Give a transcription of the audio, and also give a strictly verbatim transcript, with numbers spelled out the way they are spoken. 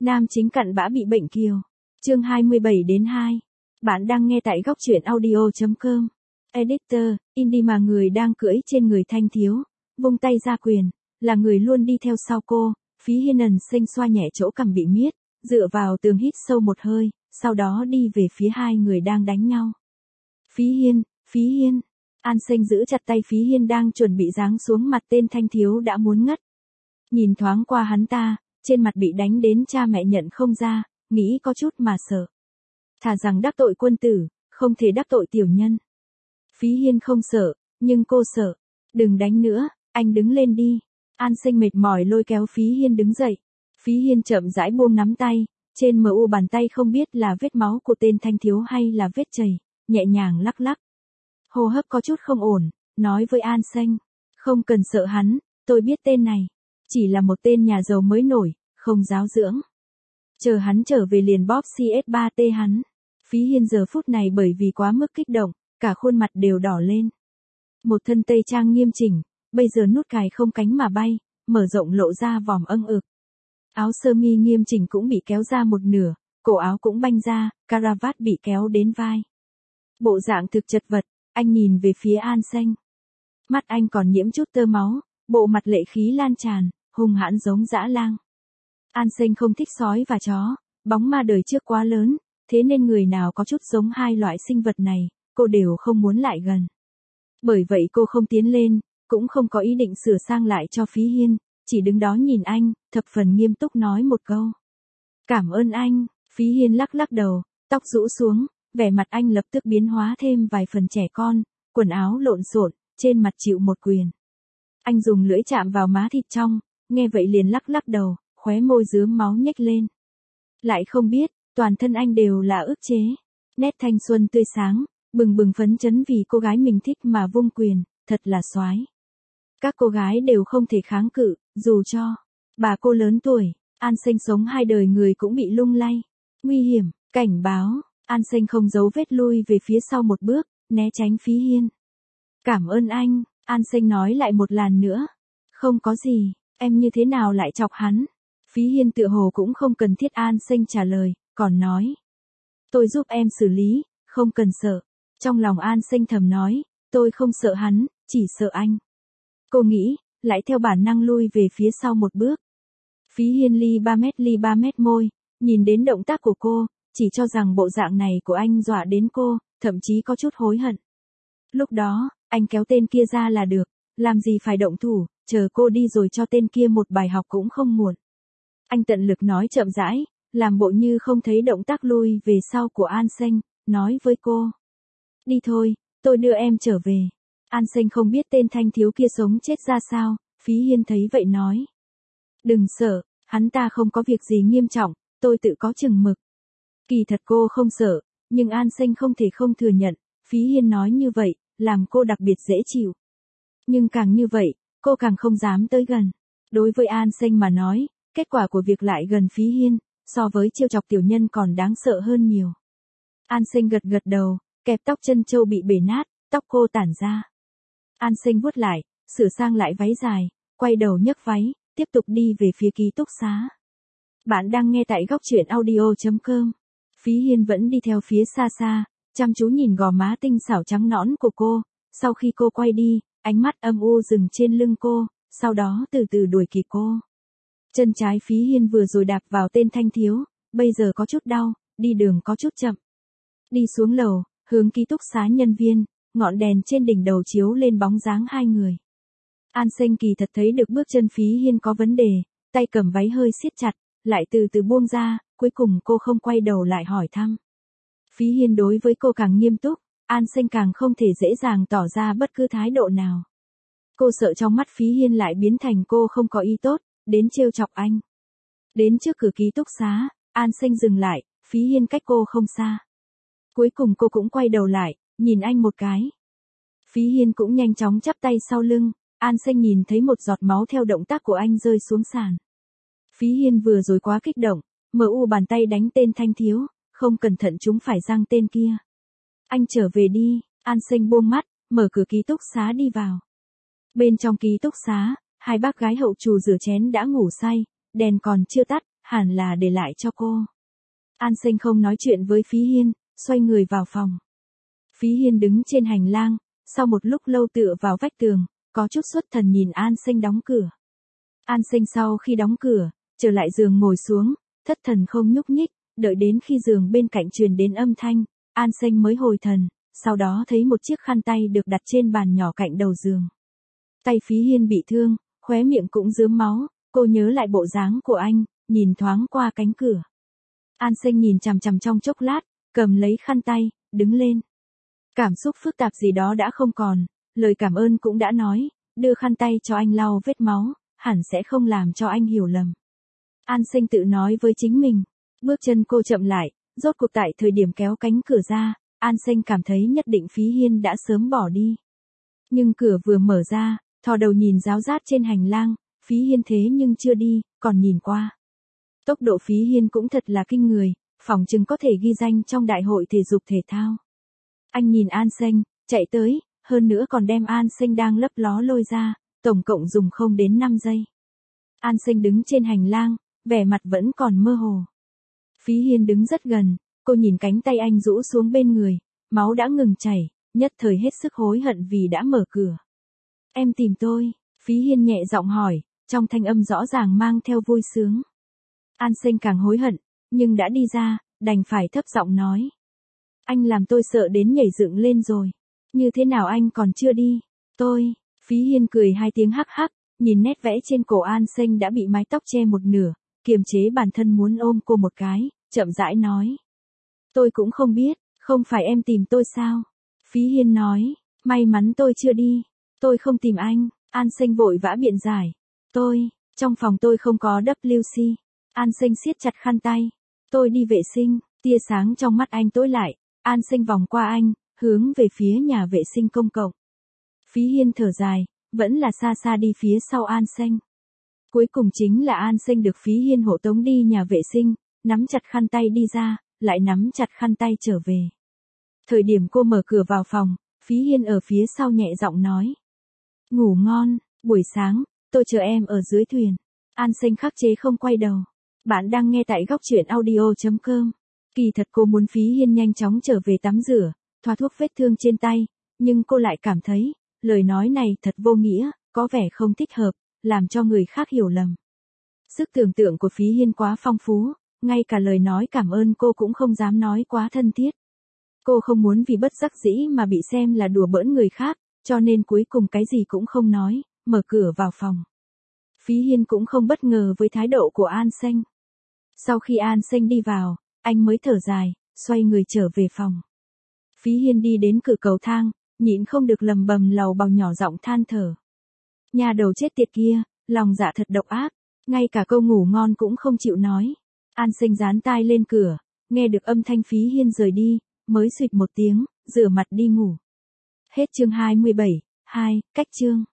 Nam chính cặn bã bị bệnh kiều. Chương hai mươi bảy đến hai. Bạn đang nghe tại góc truyện audio chấm com. Editor, indie mà người đang cưỡi trên người Thanh Thiếu, vung tay ra quyền, là người luôn đi theo sau cô. Phí Hiên ẩn xinh xoa nhẹ chỗ cằm bị miết, dựa vào tường hít sâu một hơi, sau đó đi về phía hai người đang đánh nhau. Phí Hiên, Phí Hiên. An Sinh giữ chặt tay Phí Hiên đang chuẩn bị giáng xuống mặt tên Thanh Thiếu đã muốn ngất. Nhìn thoáng qua hắn ta, trên mặt bị đánh đến cha mẹ nhận không ra, nghĩ có chút mà sợ. Thà rằng đắc tội quân tử, không thể đắc tội tiểu nhân. Phí Hiên không sợ, nhưng cô sợ. Đừng đánh nữa, anh đứng lên đi. An Sinh mệt mỏi lôi kéo Phí Hiên đứng dậy. Phí Hiên chậm rãi buông nắm tay, trên mờ u bàn tay không biết là vết máu của tên Thanh Thiếu hay là vết chày, nhẹ nhàng lắc lắc. Hô hấp có chút không ổn, nói với An Sinh, không cần sợ hắn, tôi biết tên này. Chỉ là một tên nhà giàu mới nổi, không giáo dưỡng. Chờ hắn trở về liền bóp xê ét ba tê hắn. Phí Hiên giờ phút này bởi vì quá mức kích động, cả khuôn mặt đều đỏ lên. Một thân tây trang nghiêm chỉnh, bây giờ nút cài không cánh mà bay, mở rộng lộ ra vòm âng ực. Áo sơ mi nghiêm chỉnh cũng bị kéo ra một nửa, cổ áo cũng banh ra, caravat bị kéo đến vai. Bộ dạng thực chật vật, anh nhìn về phía An Sinh. Mắt anh còn nhiễm chút tơ máu, bộ mặt lệ khí lan tràn, hung hãn giống dã lang. An Sinh không thích sói và chó, bóng ma đời trước quá lớn, thế nên người nào có chút giống hai loại sinh vật này, cô đều không muốn lại gần. Bởi vậy cô không tiến lên, cũng không có ý định sửa sang lại cho Phí Hiên, chỉ đứng đó nhìn anh, thập phần nghiêm túc nói một câu. Cảm ơn anh. Phí Hiên lắc lắc đầu, tóc rũ xuống, vẻ mặt anh lập tức biến hóa thêm vài phần trẻ con, quần áo lộn xộn, trên mặt chịu một quyền. Anh dùng lưỡi chạm vào má thịt trong, nghe vậy liền lắc lắc đầu, khóe môi rướm máu nhếch lên. Lại không biết, toàn thân anh đều là ức chế. Nét thanh xuân tươi sáng, bừng bừng phấn chấn vì cô gái mình thích mà vung quyền, thật là soái. Các cô gái đều không thể kháng cự, dù cho bà cô lớn tuổi. An Sinh sống hai đời người cũng bị lung lay. Nguy hiểm, cảnh báo. An Sinh không giấu vết lui về phía sau một bước, né tránh Phí Hiên. Cảm ơn anh. An Sinh nói lại một lần nữa. Không có gì, em như thế nào lại chọc hắn? Phí Hiên tựa hồ cũng không cần thiết An Sinh trả lời, còn nói. Tôi giúp em xử lý, không cần sợ. Trong lòng An Sinh thầm nói, tôi không sợ hắn, chỉ sợ anh. Cô nghĩ, lại theo bản năng lui về phía sau một bước. Phí Hiên ly ba mét ly ba mét môi, nhìn đến động tác của cô, chỉ cho rằng bộ dạng này của anh dọa đến cô, thậm chí có chút hối hận. Lúc đó, anh kéo tên kia ra là được, làm gì phải động thủ, chờ cô đi rồi cho tên kia một bài học cũng không muộn. Anh tận lực nói chậm rãi, làm bộ như không thấy động tác lui về sau của An Sinh, nói với cô. Đi thôi, tôi đưa em trở về. An Sinh không biết tên Thanh Thiếu kia sống chết ra sao, Phí Hiên thấy vậy nói. Đừng sợ, hắn ta không có việc gì nghiêm trọng, tôi tự có chừng mực. Kỳ thật cô không sợ, nhưng An Sinh không thể không thừa nhận, Phí Hiên nói như vậy, làm cô đặc biệt dễ chịu. Nhưng càng như vậy, cô càng không dám tới gần. Đối với An Sinh mà nói, kết quả của việc lại gần Phí Hiên, so với trêu chọc tiểu nhân còn đáng sợ hơn nhiều. An Sinh gật gật đầu, kẹp tóc chân châu bị bể nát, tóc cô tản ra. An Sinh vuốt lại, sửa sang lại váy dài, quay đầu nhấc váy, tiếp tục đi về phía ký túc xá. Bạn đang nghe tại góc truyện audio chấm com. Phí Hiên vẫn đi theo phía xa xa, chăm chú nhìn gò má tinh xảo trắng nõn của cô, sau khi cô quay đi, ánh mắt âm u dừng trên lưng cô, sau đó từ từ đuổi kịp cô. Chân trái Phí Hiên vừa rồi đạp vào tên Thanh Thiếu, bây giờ có chút đau, đi đường có chút chậm. Đi xuống lầu, hướng ký túc xá nhân viên, ngọn đèn trên đỉnh đầu chiếu lên bóng dáng hai người. An Sinh kỳ thật thấy được bước chân Phí Hiên có vấn đề, tay cầm váy hơi siết chặt, lại từ từ buông ra, cuối cùng cô không quay đầu lại hỏi thăm. Phí Hiên đối với cô càng nghiêm túc, An Sinh càng không thể dễ dàng tỏ ra bất cứ thái độ nào. Cô sợ trong mắt Phí Hiên lại biến thành cô không có ý tốt, đến trêu chọc anh. Đến trước cửa ký túc xá, An Sinh dừng lại, Phí Hiên cách cô không xa. Cuối cùng cô cũng quay đầu lại, nhìn anh một cái. Phí Hiên cũng nhanh chóng chắp tay sau lưng, An Sinh nhìn thấy một giọt máu theo động tác của anh rơi xuống sàn. Phí Hiên vừa rồi quá kích động, mờ u bàn tay đánh tên Thanh Thiếu, không cẩn thận chúng phải răng tên kia. Anh trở về đi. An Sinh buông mắt, mở cửa ký túc xá đi vào. Bên trong ký túc xá, hai bác gái hậu trù rửa chén đã ngủ say, đèn còn chưa tắt, hẳn là để lại cho cô. An Sinh không nói chuyện với Phí Hiên, xoay người vào phòng. Phí Hiên đứng trên hành lang, sau một lúc lâu tựa vào vách tường, có chút xuất thần nhìn An Sinh đóng cửa. An Sinh sau khi đóng cửa, trở lại giường ngồi xuống, thất thần không nhúc nhích, đợi đến khi giường bên cạnh truyền đến âm thanh, An Sinh mới hồi thần, sau đó thấy một chiếc khăn tay được đặt trên bàn nhỏ cạnh đầu giường. Tay Phí Hiên bị thương, khóe miệng cũng rớm máu, cô nhớ lại bộ dáng của anh, nhìn thoáng qua cánh cửa. An Sinh nhìn chằm chằm trong chốc lát, cầm lấy khăn tay, đứng lên. Cảm xúc phức tạp gì đó đã không còn, lời cảm ơn cũng đã nói, đưa khăn tay cho anh lau vết máu, hẳn sẽ không làm cho anh hiểu lầm. An Sinh tự nói với chính mình, bước chân cô chậm lại, rốt cuộc tại thời điểm kéo cánh cửa ra, An Sinh cảm thấy nhất định Phí Hiên đã sớm bỏ đi. Nhưng cửa vừa mở ra, thò đầu nhìn ráo rát trên hành lang, Phí Hiên thế nhưng chưa đi, còn nhìn qua. Tốc độ Phí Hiên cũng thật là kinh người, phỏng chừng có thể ghi danh trong đại hội thể dục thể thao. Anh nhìn An Sinh, chạy tới, hơn nữa còn đem An Sinh đang lấp ló lôi ra, tổng cộng dùng không đến năm giây. An Sinh đứng trên hành lang, vẻ mặt vẫn còn mơ hồ. Phí Hiên đứng rất gần, cô nhìn cánh tay anh rũ xuống bên người, máu đã ngừng chảy, nhất thời hết sức hối hận vì đã mở cửa. Em tìm tôi, Phí Hiên nhẹ giọng hỏi, trong thanh âm rõ ràng mang theo vui sướng. An Sinh càng hối hận, nhưng đã đi ra, đành phải thấp giọng nói. Anh làm tôi sợ đến nhảy dựng lên rồi. Như thế nào anh còn chưa đi? Tôi, Phí Hiên cười hai tiếng hắc hắc, nhìn nét vẽ trên cổ An Sinh đã bị mái tóc che một nửa, kiềm chế bản thân muốn ôm cô một cái, chậm rãi nói. Tôi cũng không biết, không phải em tìm tôi sao? Phí Hiên nói, may mắn tôi chưa đi, tôi không tìm anh. An Sinh vội vã biện giải. Tôi, trong phòng tôi không có vê kép xê. An Sinh siết chặt khăn tay. Tôi đi vệ sinh, tia sáng trong mắt anh tối lại, An Sinh vòng qua anh, hướng về phía nhà vệ sinh công cộng. Phí Hiên thở dài, vẫn là xa xa đi phía sau An Sinh. Cuối cùng chính là An Sinh được Phí Hiên hộ tống đi nhà vệ sinh, nắm chặt khăn tay đi ra, lại nắm chặt khăn tay trở về. Thời điểm cô mở cửa vào phòng, Phí Hiên ở phía sau nhẹ giọng nói. Ngủ ngon, buổi sáng, tôi chờ em ở dưới thuyền. An Sinh khắc chế không quay đầu. Bạn đang nghe tại góc truyện audio chấm com. Kỳ thật cô muốn Phí Hiên nhanh chóng trở về tắm rửa, thoa thuốc vết thương trên tay, nhưng cô lại cảm thấy, lời nói này thật vô nghĩa, có vẻ không thích hợp, làm cho người khác hiểu lầm. Sức tưởng tượng của Phí Hiên quá phong phú, ngay cả lời nói cảm ơn cô cũng không dám nói quá thân thiết. Cô không muốn vì bất đắc dĩ mà bị xem là đùa bỡn người khác, cho nên cuối cùng cái gì cũng không nói, mở cửa vào phòng. Phí Hiên cũng không bất ngờ với thái độ của An Sinh. Sau khi An Sinh đi vào, anh mới thở dài, xoay người trở về phòng. Phí Hiên đi đến cửa cầu thang, nhịn không được lầm bầm lầu bầu nhỏ giọng than thở. Nhà đầu chết tiệt kia, lòng dạ thật độc ác, ngay cả câu ngủ ngon cũng không chịu nói. An Sinh dán tai lên cửa, nghe được âm thanh Phí Hiên rời đi, mới suýt một tiếng, rửa mặt đi ngủ. Hết chương hai mươi bảy, hai, cách chương.